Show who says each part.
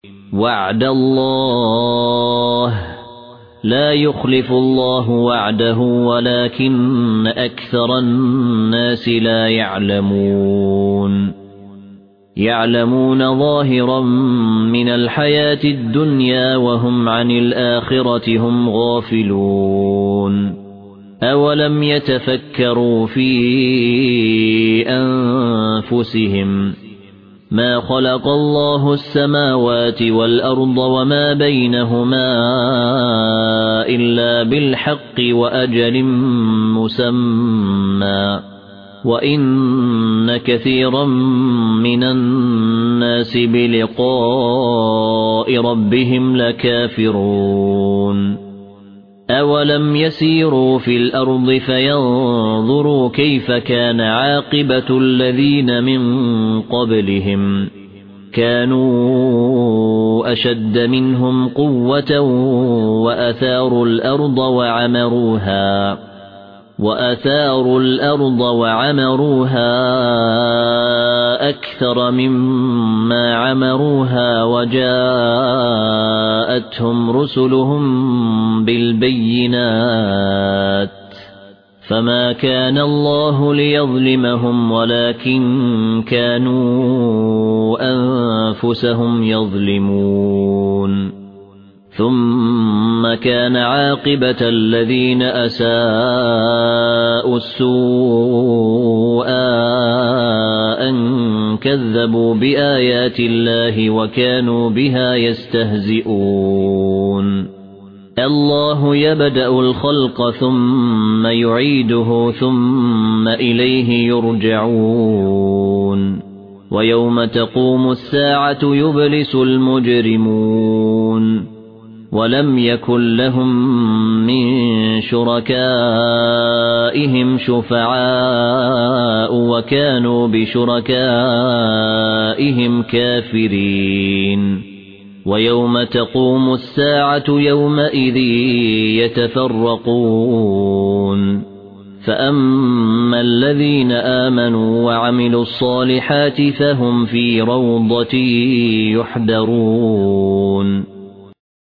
Speaker 1: وعد الله لا يخلف الله وعده ولكن أكثر الناس لا يعلمون ظاهرا من الحياة الدنيا وهم عن الآخرة هم غافلون أولم يتفكروا في أنفسهم ما خلق الله السماوات والأرض وما بينهما إلا بالحق وأجل مسمى وإن كثيرا من الناس بلقاء ربهم لكافرون أولم يسيروا في الأرض فينظروا كيف كان عاقبة الذين من قبلهم كانوا أشد منهم قوة وأثاروا الأرض وعمروها أكثر مما عمروها وجاءتهم رسلهم بالبينات فما كان الله ليظلمهم ولكن كانوا أنفسهم يظلمون ثم كان عاقبة الذين أساءوا السوء أن كذبوا بآيات الله وكانوا بها يستهزئون الله يبدأ الخلق ثم يعيده ثم إليه يرجعون ويوم تقوم الساعة يبلس المجرمون ولم يكن لهم من شركائهم شفعاء وكانوا بشركائهم كافرين ويوم تقوم الساعة يومئذ يتفرقون فأما الذين آمنوا وعملوا الصالحات فهم في روضة يحبرون